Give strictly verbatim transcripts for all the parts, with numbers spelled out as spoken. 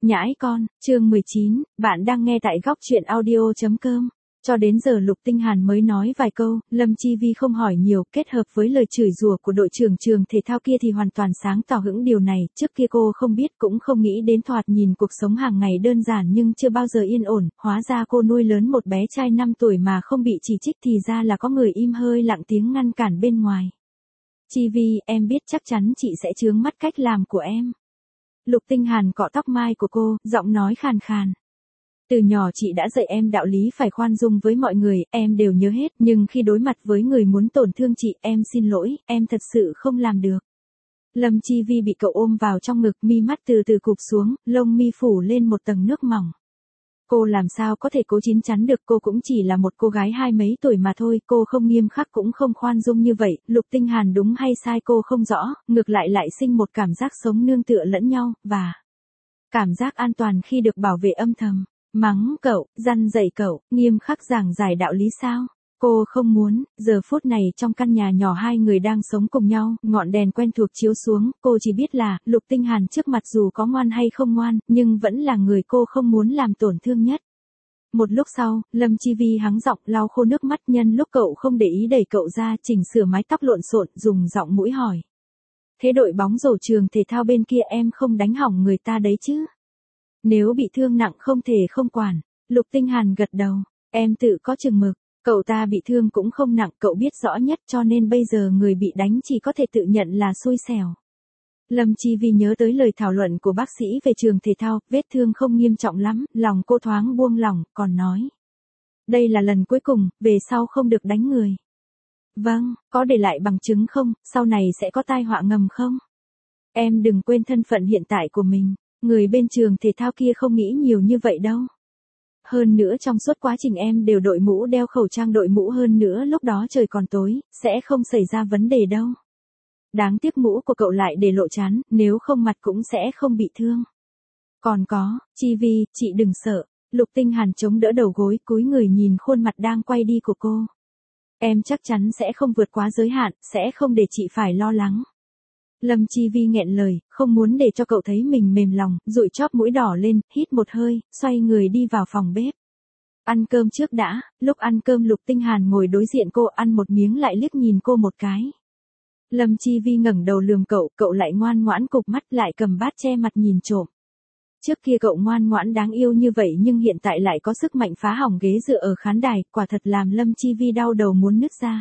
Nhãi con, chương mười chín, bạn đang nghe tại góc truyện audio chấm com. Cho đến giờ Lục Tinh Hàn mới nói vài câu, Lâm Chi Vi không hỏi nhiều, kết hợp với lời chửi rủa của đội trưởng trường thể thao kia thì hoàn toàn sáng tỏ hững điều này, trước kia cô không biết cũng không nghĩ đến, thoạt nhìn cuộc sống hàng ngày đơn giản nhưng chưa bao giờ yên ổn, hóa ra cô nuôi lớn một bé trai năm tuổi mà không bị chỉ trích thì ra là có người im hơi lặng tiếng ngăn cản bên ngoài. Chi Vi, em biết chắc chắn chị sẽ chướng mắt cách làm của em. Lục Tinh Hàn cọ tóc mai của cô, giọng nói khàn khàn. Từ nhỏ chị đã dạy em đạo lý phải khoan dung với mọi người, em đều nhớ hết, nhưng khi đối mặt với người muốn tổn thương chị, em xin lỗi, em thật sự không làm được. Lâm Chi Vi bị cậu ôm vào trong ngực, mi mắt từ từ cụp xuống, lông mi phủ lên một tầng nước mỏng. Cô làm sao có thể cố chín chắn được, cô cũng chỉ là một cô gái hai mấy tuổi mà thôi, cô không nghiêm khắc cũng không khoan dung như vậy, Lục Tinh Hàn đúng hay sai cô không rõ, ngược lại lại sinh một cảm giác sống nương tựa lẫn nhau, và cảm giác an toàn khi được bảo vệ âm thầm. Mắng cậu, răn dạy cậu, nghiêm khắc giảng giải đạo lý sao? Cô không muốn. Giờ phút này trong căn nhà nhỏ hai người đang sống cùng nhau, ngọn đèn quen thuộc chiếu xuống, cô chỉ biết là, Lục Tinh Hàn trước mặt dù có ngoan hay không ngoan, nhưng vẫn là người cô không muốn làm tổn thương nhất. Một lúc sau, Lâm Chi Vi hắng giọng lau khô nước mắt, nhân lúc cậu không để ý đẩy cậu ra, chỉnh sửa mái tóc lộn xộn, dùng giọng mũi hỏi. Thế đội bóng rổ trường thể thao bên kia em không đánh hỏng người ta đấy chứ? Nếu bị thương nặng không thể không quản. Lục Tinh Hàn gật đầu. Em tự có chừng mực. Cậu ta bị thương cũng không nặng, cậu biết rõ nhất, cho nên bây giờ người bị đánh chỉ có thể tự nhận là xui xẻo. Lâm Chi Vi nhớ tới lời thảo luận của bác sĩ về trường thể thao, vết thương không nghiêm trọng lắm, lòng cô thoáng buông lỏng, còn nói. Đây là lần cuối cùng, về sau không được đánh người. Vâng, có để lại bằng chứng không, sau này sẽ có tai họa ngầm không? Em đừng quên thân phận hiện tại của mình. Người bên trường thể thao kia không nghĩ nhiều như vậy đâu. Hơn nữa trong suốt quá trình em đều đội mũ, đeo khẩu trang, đội mũ, hơn nữa lúc đó trời còn tối, sẽ không xảy ra vấn đề đâu. Đáng tiếc mũ của cậu lại để lộ trán, nếu không mặt cũng sẽ không bị thương. Còn có, Chi Vi, chị đừng sợ. Lục Tinh Hàn chống đỡ đầu gối, cúi người nhìn khuôn mặt đang quay đi của cô. Em chắc chắn sẽ không vượt quá giới hạn, sẽ không để chị phải lo lắng. Lâm Chi Vi nghẹn lời, không muốn để cho cậu thấy mình mềm lòng, dụi chóp mũi đỏ lên, hít một hơi, xoay người đi vào phòng bếp. Ăn cơm trước đã. Lúc ăn cơm Lục Tinh Hàn ngồi đối diện cô, ăn một miếng lại liếc nhìn cô một cái. Lâm Chi Vi ngẩng đầu lườm cậu, cậu lại ngoan ngoãn cụp mắt, lại cầm bát che mặt nhìn trộm. Trước kia cậu ngoan ngoãn đáng yêu như vậy nhưng hiện tại lại có sức mạnh phá hỏng ghế dựa ở khán đài, quả thật làm Lâm Chi Vi đau đầu muốn nứt ra.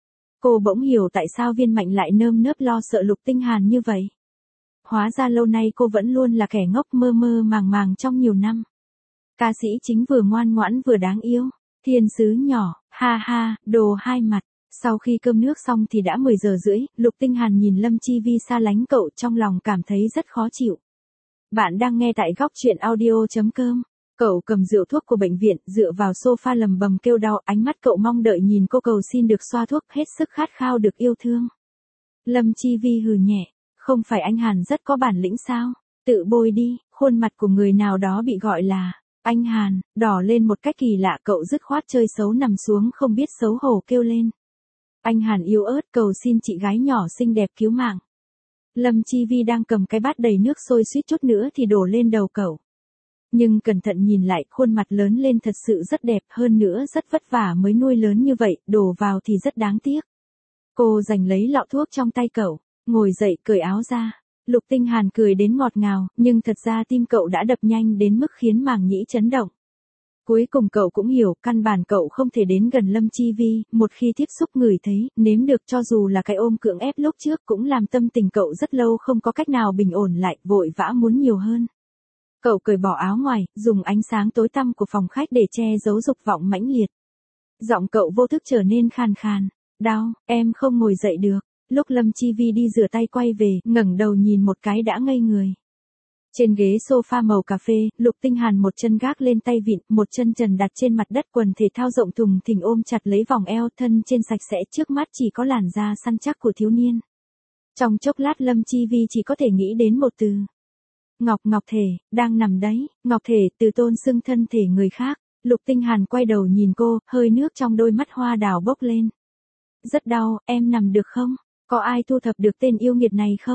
Cô bỗng hiểu tại sao Viên Mạnh lại nơm nớp lo sợ Lục Tinh Hàn như vậy. Hóa ra lâu nay cô vẫn luôn là kẻ ngốc mơ mơ màng màng trong nhiều năm. Ca sĩ chính vừa ngoan ngoãn vừa đáng yêu. Thiên sứ nhỏ, ha ha, đồ hai mặt. Sau khi cơm nước xong thì đã mười giờ rưỡi, Lục Tinh Hàn nhìn Lâm Chi Vi xa lánh cậu, trong lòng cảm thấy rất khó chịu. Bạn đang nghe tại góc truyện audio chấm com. Cậu cầm rượu thuốc của bệnh viện, dựa vào sofa lầm bầm kêu đau, ánh mắt cậu mong đợi nhìn cô cầu xin được xoa thuốc, hết sức khát khao được yêu thương. Lâm Chi Vi hừ nhẹ, không phải anh Hàn rất có bản lĩnh sao? Tự bôi đi. Khuôn mặt của người nào đó bị gọi là anh Hàn, đỏ lên một cách kỳ lạ, cậu dứt khoát chơi xấu nằm xuống không biết xấu hổ kêu lên. Anh Hàn yếu ớt cầu xin chị gái nhỏ xinh đẹp cứu mạng. Lâm Chi Vi đang cầm cái bát đầy nước sôi suýt chút nữa thì đổ lên đầu cậu. Nhưng cẩn thận nhìn lại, khuôn mặt lớn lên thật sự rất đẹp, hơn nữa rất vất vả mới nuôi lớn như vậy, đổ vào thì rất đáng tiếc. Cô giành lấy lọ thuốc trong tay cậu, ngồi dậy cởi áo ra. Lục Tinh Hàn cười đến ngọt ngào, nhưng thật ra tim cậu đã đập nhanh đến mức khiến màng nhĩ chấn động. Cuối cùng cậu cũng hiểu, căn bản cậu không thể đến gần Lâm Chi Vi, một khi tiếp xúc ngửi thấy, nếm được cho dù là cái ôm cưỡng ép lúc trước cũng làm tâm tình cậu rất lâu không có cách nào bình ổn lại, vội vã muốn nhiều hơn. Cậu cởi bỏ áo ngoài, dùng ánh sáng tối tăm của phòng khách để che giấu dục vọng mãnh liệt. Giọng cậu vô thức trở nên khàn khàn. Đau, em không ngồi dậy được. Lúc Lâm Chi Vi đi rửa tay quay về, ngẩng đầu nhìn một cái đã ngây người. Trên ghế sofa màu cà phê, Lục Tinh Hàn một chân gác lên tay vịn, một chân trần đặt trên mặt đất, quần thể thao rộng thùng thình ôm chặt lấy vòng eo, thân trên sạch sẽ, trước mắt chỉ có làn da săn chắc của thiếu niên. Trong chốc lát Lâm Chi Vi chỉ có thể nghĩ đến một từ. Ngọc Ngọc Thể, đang nằm đấy. Ngọc Thể, từ tôn xưng thân thể người khác. Lục Tinh Hàn quay đầu nhìn cô, hơi nước trong đôi mắt hoa đào bốc lên. Rất đau, em nằm được không? Có ai thu thập được tên yêu nghiệt này không?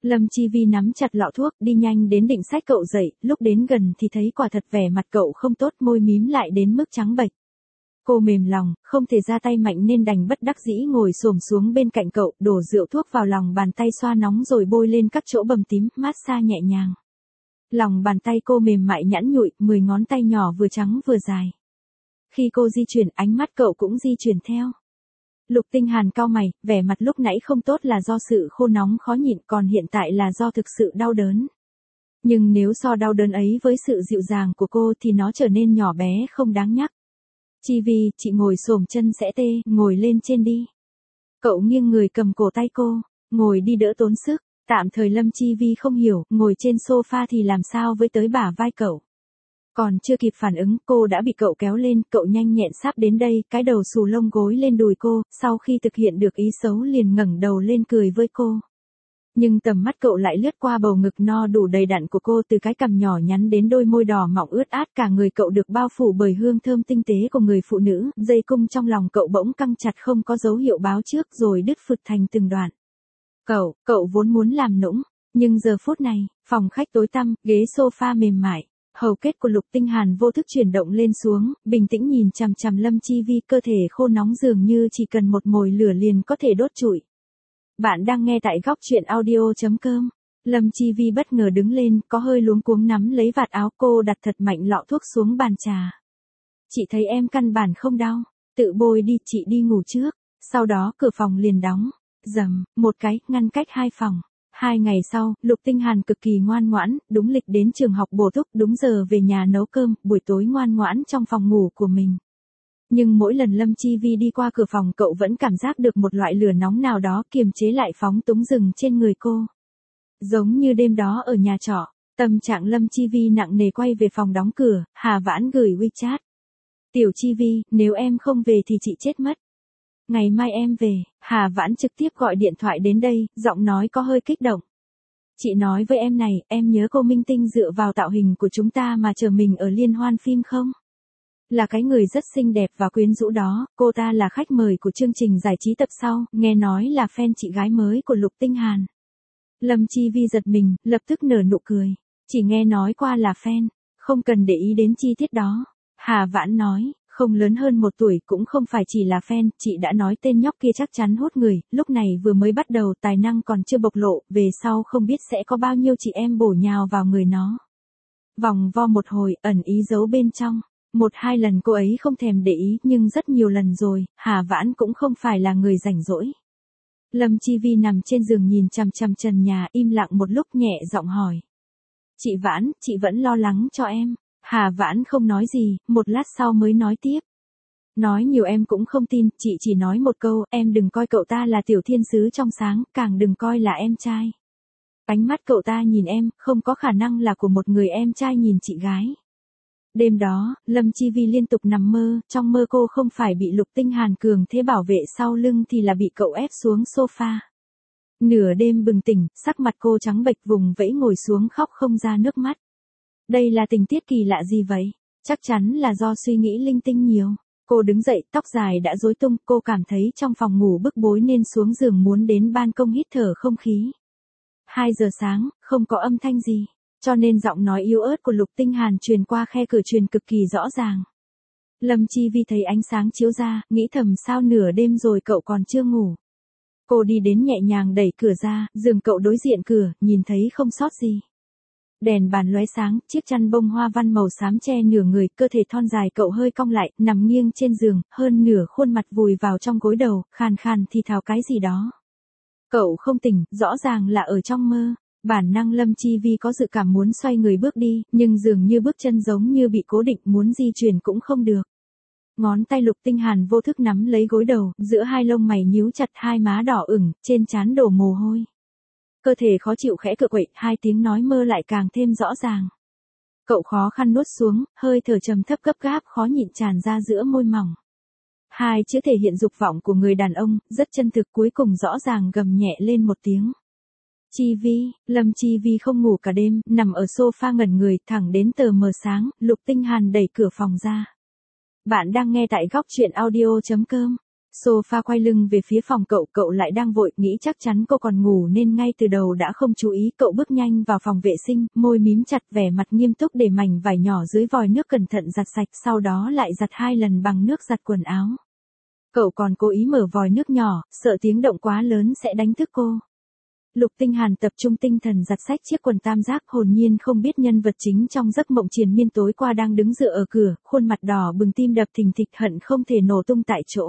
Lâm Chi Vi nắm chặt lọ thuốc, đi nhanh đến định xách cậu dậy, lúc đến gần thì thấy quả thật vẻ mặt cậu không tốt, môi mím lại đến mức trắng bệch. Cô mềm lòng, không thể ra tay mạnh nên đành bất đắc dĩ ngồi xổm xuống bên cạnh cậu, đổ rượu thuốc vào lòng bàn tay xoa nóng rồi bôi lên các chỗ bầm tím, massage nhẹ nhàng. Lòng bàn tay cô mềm mại nhẵn nhụi, mười ngón tay nhỏ vừa trắng vừa dài. Khi cô di chuyển, ánh mắt cậu cũng di chuyển theo. Lục Tinh Hàn cau mày, vẻ mặt lúc nãy không tốt là do sự khô nóng khó nhịn, còn hiện tại là do thực sự đau đớn. Nhưng nếu so đau đớn ấy với sự dịu dàng của cô thì nó trở nên nhỏ bé không đáng nhắc. Chi Vi, chị ngồi xổm chân sẽ tê, ngồi lên trên đi. Cậu nghiêng người cầm cổ tay cô, ngồi đi đỡ tốn sức. Tạm thời Lâm Chi Vi không hiểu, ngồi trên sofa thì làm sao với tới bả vai cậu. Còn chưa kịp phản ứng, cô đã bị cậu kéo lên, cậu nhanh nhẹn sắp đến đây, cái đầu xù lông gối lên đùi cô, sau khi thực hiện được ý xấu liền ngẩng đầu lên cười với cô. Nhưng tầm mắt cậu lại lướt qua bầu ngực no đủ đầy đặn của cô, từ cái cằm nhỏ nhắn đến đôi môi đỏ mọng ướt át, cả người cậu được bao phủ bởi hương thơm tinh tế của người phụ nữ, dây cung trong lòng cậu bỗng căng chặt không có dấu hiệu báo trước rồi đứt phụt thành từng đoạn. Cậu, cậu vốn muốn làm nũng, nhưng giờ phút này, phòng khách tối tăm, ghế sofa mềm mại, hầu kết của Lục Tinh Hàn vô thức chuyển động lên xuống, bình tĩnh nhìn chằm chằm Lâm Chi Vi, cơ thể khô nóng dường như chỉ cần một mồi lửa liền có thể đốt trụi. Bạn đang nghe tại góc truyện audio chấm com. Lâm Chi Vi bất ngờ đứng lên, có hơi luống cuống nắm lấy vạt áo cô, đặt thật mạnh lọ thuốc xuống bàn trà. Chị thấy em căn bản không đau, tự bôi đi, chị đi ngủ trước. Sau đó cửa phòng liền đóng. Dầm, một cái, ngăn cách hai phòng. Hai ngày sau, Lục Tinh Hàn cực kỳ ngoan ngoãn, đúng lịch đến trường học bổ túc, đúng giờ về nhà nấu cơm, buổi tối ngoan ngoãn trong phòng ngủ của mình. Nhưng mỗi lần Lâm Chi Vi đi qua cửa phòng cậu vẫn cảm giác được một loại lửa nóng nào đó kiềm chế lại phóng túng rừng trên người cô. Giống như đêm đó ở nhà trọ, tâm trạng Lâm Chi Vi nặng nề quay về phòng đóng cửa, Hà Vãn gửi WeChat. Tiểu Chi Vi, nếu em không về thì chị chết mất. Ngày mai em về, Hà Vãn trực tiếp gọi điện thoại đến đây, giọng nói có hơi kích động. Chị nói với em này, em nhớ cô minh tinh dựa vào tạo hình của chúng ta mà chờ mình ở liên hoan phim không? Là cái người rất xinh đẹp và quyến rũ đó, cô ta là khách mời của chương trình giải trí tập sau, nghe nói là fan chị gái mới của Lục Tinh Hàn. Lâm Chi Vi giật mình, lập tức nở nụ cười. Chỉ nghe nói qua là fan, không cần để ý đến chi tiết đó. Hà Vãn nói. Không lớn hơn một tuổi cũng không phải chỉ là fan, chị đã nói tên nhóc kia chắc chắn hút người, lúc này vừa mới bắt đầu tài năng còn chưa bộc lộ, về sau không biết sẽ có bao nhiêu chị em bổ nhào vào người nó. Vòng vo một hồi, ẩn ý giấu bên trong. Một hai lần cô ấy không thèm để ý, nhưng rất nhiều lần rồi, Hà Vãn cũng không phải là người rảnh rỗi. Lâm Chi Vi nằm trên giường nhìn chằm chằm trần nhà, im lặng một lúc nhẹ giọng hỏi. Chị Vãn, chị vẫn lo lắng cho em. Hà Vãn không nói gì, một lát sau mới nói tiếp. Nói nhiều em cũng không tin, chị chỉ nói một câu, em đừng coi cậu ta là tiểu thiên sứ trong sáng, càng đừng coi là em trai. Ánh mắt cậu ta nhìn em, không có khả năng là của một người em trai nhìn chị gái. Đêm đó, Lâm Chi Vi liên tục nằm mơ, trong mơ cô không phải bị Lục Tinh Hàn cường thế bảo vệ sau lưng thì là bị cậu ép xuống sofa. Nửa đêm bừng tỉnh, sắc mặt cô trắng bệch vùng vẫy ngồi xuống khóc không ra nước mắt. Đây là tình tiết kỳ lạ gì vậy? Chắc chắn là do suy nghĩ linh tinh nhiều. Cô đứng dậy, tóc dài đã rối tung, cô cảm thấy trong phòng ngủ bức bối nên xuống giường muốn đến ban công hít thở không khí. Hai giờ sáng, không có âm thanh gì, cho nên giọng nói yếu ớt của Lục Tinh Hàn truyền qua khe cửa truyền cực kỳ rõ ràng. Lâm Chi Vi thấy ánh sáng chiếu ra, nghĩ thầm sao nửa đêm rồi cậu còn chưa ngủ. Cô đi đến nhẹ nhàng đẩy cửa ra, giường cậu đối diện cửa, nhìn thấy không sót gì. Đèn bàn lóe sáng, chiếc chăn bông hoa văn màu xám che nửa người, cơ thể thon dài cậu hơi cong lại, nằm nghiêng trên giường, hơn nửa khuôn mặt vùi vào trong gối đầu, khàn khàn thì thào cái gì đó. Cậu không tỉnh, rõ ràng là ở trong mơ. Bản năng Lâm Chi Vi có dự cảm muốn xoay người bước đi, nhưng dường như bước chân giống như bị cố định, muốn di chuyển cũng không được. Ngón tay Lục Tinh Hàn vô thức nắm lấy gối đầu, giữa hai lông mày nhíu chặt, hai má đỏ ửng, trên trán đổ mồ hôi. Cơ thể khó chịu khẽ cựa quậy, hai tiếng nói mơ lại càng thêm rõ ràng. Cậu khó khăn nuốt xuống, hơi thở trầm thấp gấp gáp khó nhịn tràn ra giữa môi mỏng. Hai chữ thể hiện dục vọng của người đàn ông, rất chân thực, cuối cùng rõ ràng gầm nhẹ lên một tiếng. Chi Vi, Lâm Chi Vi không ngủ cả đêm, nằm ở sofa ngẩn người, thẳng đến tờ mờ sáng, Lục Tinh Hàn đẩy cửa phòng ra. Bạn đang nghe tại góc truyện audio chấm com. Sofa quay lưng về phía phòng cậu, cậu lại đang vội, nghĩ chắc chắn cô còn ngủ nên ngay từ đầu đã không chú ý. Cậu bước nhanh vào phòng vệ sinh, môi mím chặt, vẻ mặt nghiêm túc để mảnh vải nhỏ dưới vòi nước cẩn thận giặt sạch, sau đó lại giặt hai lần bằng nước giặt quần áo. Cậu còn cố ý mở vòi nước nhỏ, sợ tiếng động quá lớn sẽ đánh thức cô. Lục Tinh Hàn tập trung tinh thần giặt sạch chiếc quần tam giác, hồn nhiên không biết nhân vật chính trong giấc mộng triền miên tối qua đang đứng dựa ở cửa, khuôn mặt đỏ bừng, tim đập thình thịch, hận không thể nổ tung tại chỗ.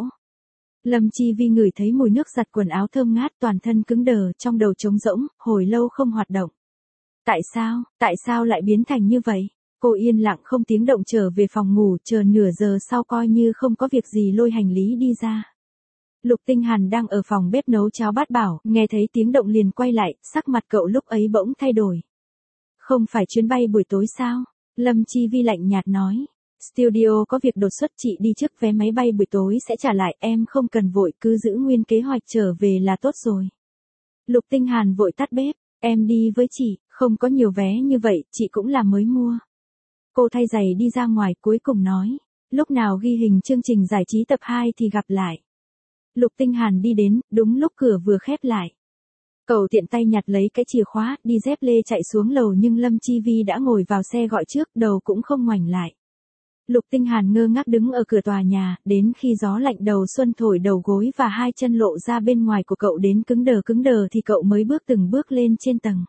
Lâm Chi Vi ngửi thấy mùi nước giặt quần áo thơm ngát, toàn thân cứng đờ, trong đầu trống rỗng, hồi lâu không hoạt động. Tại sao, tại sao lại biến thành như vậy? Cô yên lặng không tiếng động trở về phòng ngủ, chờ nửa giờ sau coi như không có việc gì lôi hành lý đi ra. Lục Tinh Hàn đang ở phòng bếp nấu cháo bát bảo, nghe thấy tiếng động liền quay lại, sắc mặt cậu lúc ấy bỗng thay đổi. Không phải chuyến bay buổi tối sao? Lâm Chi Vi lạnh nhạt nói. Studio có việc đột xuất, chị đi trước, vé máy bay buổi tối sẽ trả lại, em không cần vội, cứ giữ nguyên kế hoạch trở về là tốt rồi. Lục Tinh Hàn vội tắt bếp, em đi với chị, không có nhiều vé như vậy, chị cũng là mới mua. Cô thay giày đi ra ngoài, cuối cùng nói, lúc nào ghi hình chương trình giải trí tập hai thì gặp lại. Lục Tinh Hàn đi đến, đúng lúc cửa vừa khép lại. Cậu tiện tay nhặt lấy cái chìa khóa, đi dép lê chạy xuống lầu, nhưng Lâm Chi Vi đã ngồi vào xe gọi trước, đầu cũng không ngoảnh lại. Lục Tinh Hàn ngơ ngác đứng ở cửa tòa nhà, đến khi gió lạnh đầu xuân thổi đầu gối và hai chân lộ ra bên ngoài của cậu đến cứng đờ cứng đờ thì cậu mới bước từng bước lên trên tầng.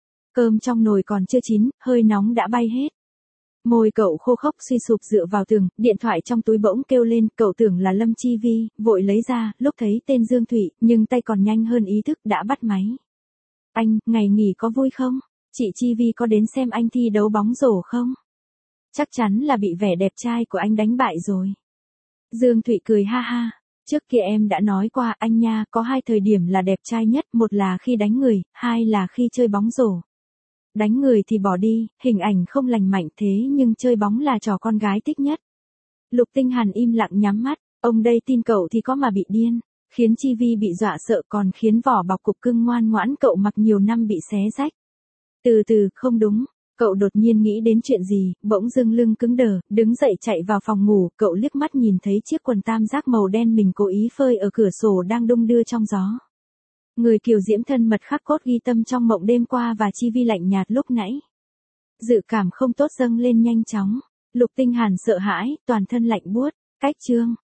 Cơm trong nồi còn chưa chín, hơi nóng đã bay hết. Môi cậu khô khốc suy sụp dựa vào tường, điện thoại trong túi bỗng kêu lên, cậu tưởng là Lâm Chi Vi, vội lấy ra, lúc thấy tên Dương Thụy, nhưng tay còn nhanh hơn ý thức đã bắt máy. Anh, ngày nghỉ có vui không? Chị Chi Vi có đến xem anh thi đấu bóng rổ không? Chắc chắn là bị vẻ đẹp trai của anh đánh bại rồi. Dương Thụy cười ha ha. Trước kia em đã nói qua anh nha, có hai thời điểm là đẹp trai nhất, một là khi đánh người, hai là khi chơi bóng rổ. Đánh người thì bỏ đi, hình ảnh không lành mạnh, thế nhưng chơi bóng là trò con gái thích nhất. Lục Tinh Hàn im lặng nhắm mắt, ông đây tin cậu thì có mà bị điên, khiến Chi Vi bị dọa sợ, còn khiến vỏ bọc cục cưng ngoan ngoãn cậu mặc nhiều năm bị xé rách. Từ từ, không đúng. Cậu đột nhiên nghĩ đến chuyện gì, bỗng dưng lưng cứng đờ, đứng dậy chạy vào phòng ngủ, cậu liếc mắt nhìn thấy chiếc quần tam giác màu đen mình cố ý phơi ở cửa sổ đang đung đưa trong gió. Người kiều diễm thân mật khắc cốt ghi tâm trong mộng đêm qua và Chi Vi lạnh nhạt lúc nãy. Dự cảm không tốt dâng lên nhanh chóng, Lục Tinh Hàn sợ hãi, toàn thân lạnh buốt, cách chương.